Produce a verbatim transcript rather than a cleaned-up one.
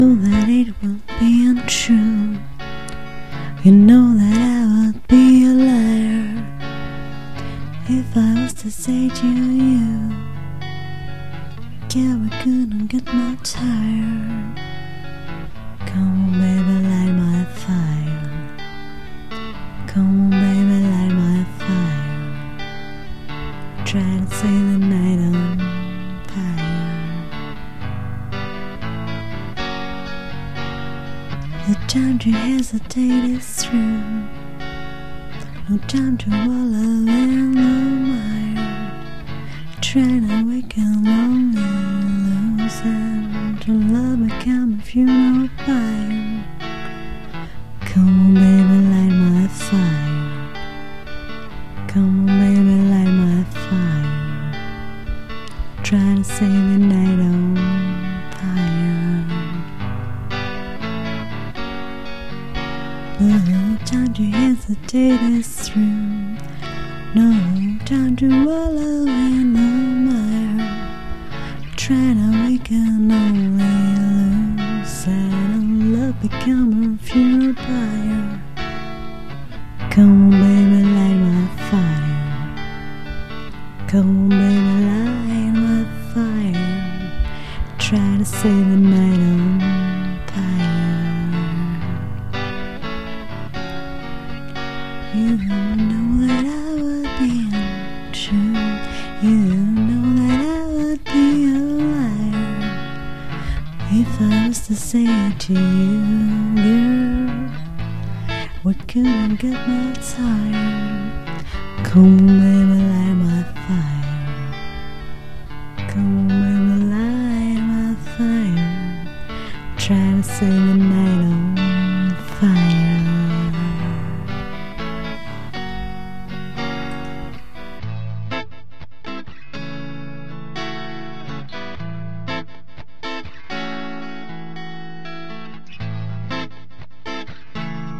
know that it will be untrue. You know that I would be a liar if I was to say to you, yeah, we couldn't get more tired. Come on, baby, light my fire. Come on, baby, light my fire. Try to say the night on fire. The time to hesitate is through. No time to wallow in the mire. Trying to wake a lonely loose and to love become a funeral pyre. Come on, baby, light my fire. Come on, baby, light my fire. Try to save the night on fire. No time to hesitate is through. No time to wallow in the mire. Try to wake an only loose and love become a funeral pyre. Come on, baby, light my fire. Come on, baby, light my fire. Try to save the night on fire. You know that I would be untrue. You know that I would be a liar if I was to say to you, girl, we couldn't get more tired. Come on, baby, light my fire. Come on, baby, light my fire. Try to save the night on fire.